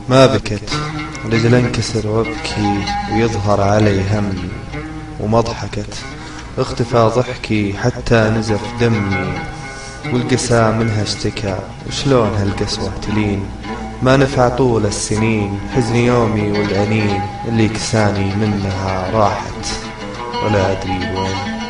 ما بكت رجل انكسر وابكي ويظهر علي همي، وما ضحكت اختفى ضحكي حتى نزف دمي، والقسى منها اشتكى وشلون هالقسوة تلين، ما نفع طول السنين حزن يومي والأنين، اللي كساني منها راحت ولا أدري وين.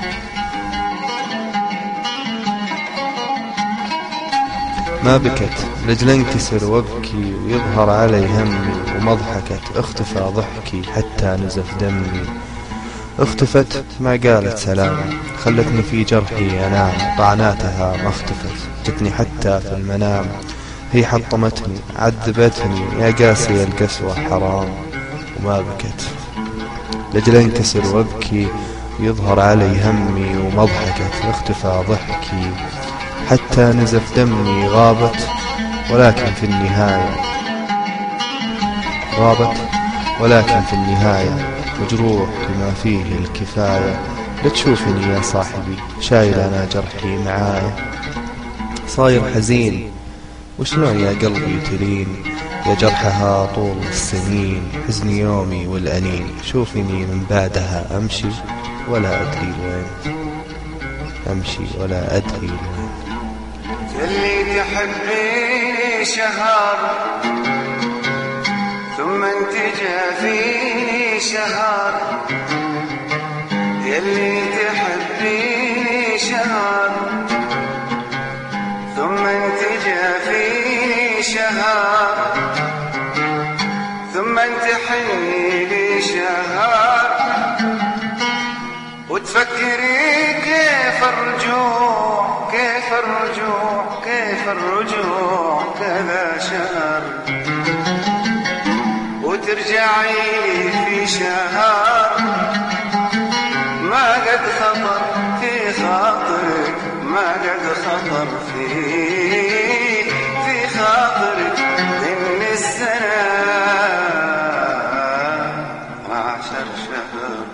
ما بكت رجل انكسر وابكي ويظهر علي همي، وما ضحكت اختفى ضحكي حتى نزف دمي، اختفت ما قالت سلام خلتني في جرحي أنام، طعناتها ما اختفت جتني حتى في المنام، هي حطمتني عذبتني يا قاسي القسوة حرام. وما بكت رجل انكسر وابكي ويظهر علي همي، وما ضحكت اختفى ضحكي حتى نزف دمي، غابت ولكن في النهاية مجروح بما فيه الكفاية، لا تشوفني يا صاحبي شايل أنا جرحي معايا، صاير حزين وشلون يا قلبي تلين، يا جرحها طول السنين حزن يومي والأنين، شوفني من بعدها أمشي ولا أدري وين، أمشي ولا أدري وين. اللي تحبيني شهر ثم انت جافيني شهر، يلي تحبيني شهر ثم انت جافيني شهر، ثم انت حنيني شهر، وتفكري كيف الرجوع كيف الرجوع كيف الرجوع كذا شهر، وترجعي في شهر ما قد خطر في خاطرك، ما قد خطر في خاطرك إن السنة 12 شهر.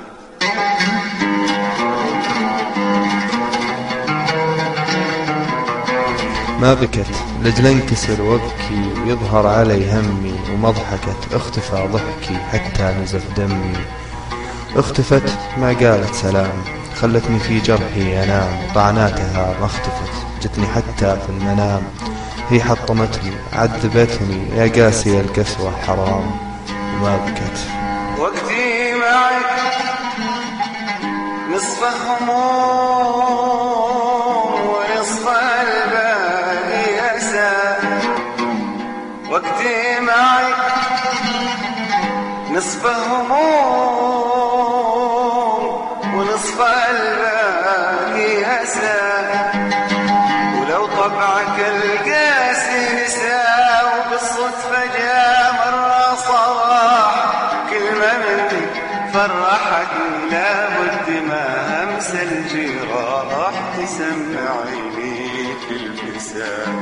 ما بكت رجل انكسر وابكي ويظهر علي همي، وما ضحكت اختفى ضحكي حتى نزف دمي، اختفت ما قالت سلام خلتني في جرحي أنام، طعناتها ما اختفت جتني حتى في المنام، هي حطمتني عذبتني يا قاسي القسوة حرام. وما بكت وقتي معك نصف هموم ونصف الباقي أسى، وقتي معك نصف هموم ونصف الباقي أسى، ولو طبعك القاسي نسى، وبالصدفة جاء مرة صباح كلمة منك فرحتني، لابد ما همس الجراح تسمعيني في الفساد.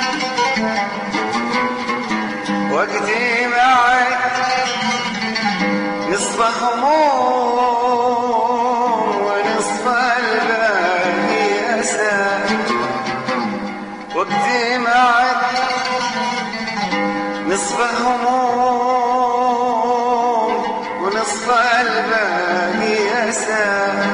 وقتي معك نصف هموم ونصف الباقي أسى، وقتي معك نصف هموم ونصف الباقي أسى،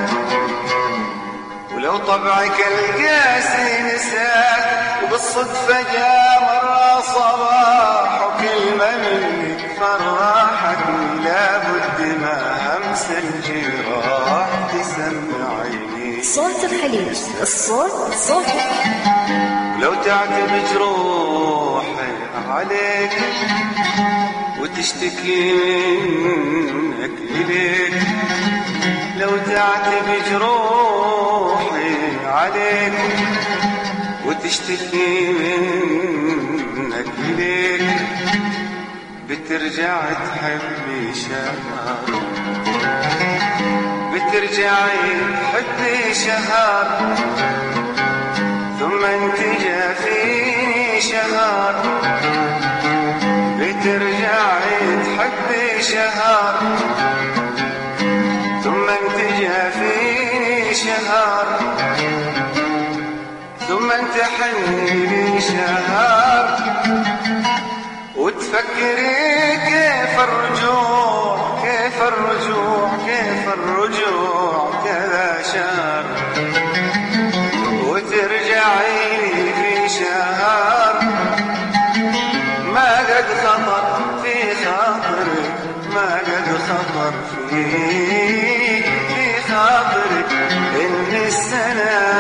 ولو طبعك القاسي نساك، وبالصدفة جاء مرة صباح وكلمة منك فرحتني، لابد ما همس الجراح تسمعيني. صوت الخليج، الصوت صوتك. لو تعتب جروحي عليك وتشتكي منك إليك، لو تعتب جروحي عليك وتشتكي منك إليك، بترجع تحبي شهر، بترجعي تحبي شهر، ثم انت جافيني شهر، بترجعي تحبي شهر، ثم انت جافيني شهر، ثم انت حنيني شهر، وتفكري كيف الرجوع، كيف الرجوع، كيف الرجوع كذا شهر، وترجعي لي في شهر ما قد خطر في خاطرك، ما قد خطر في خاطرك إن السنة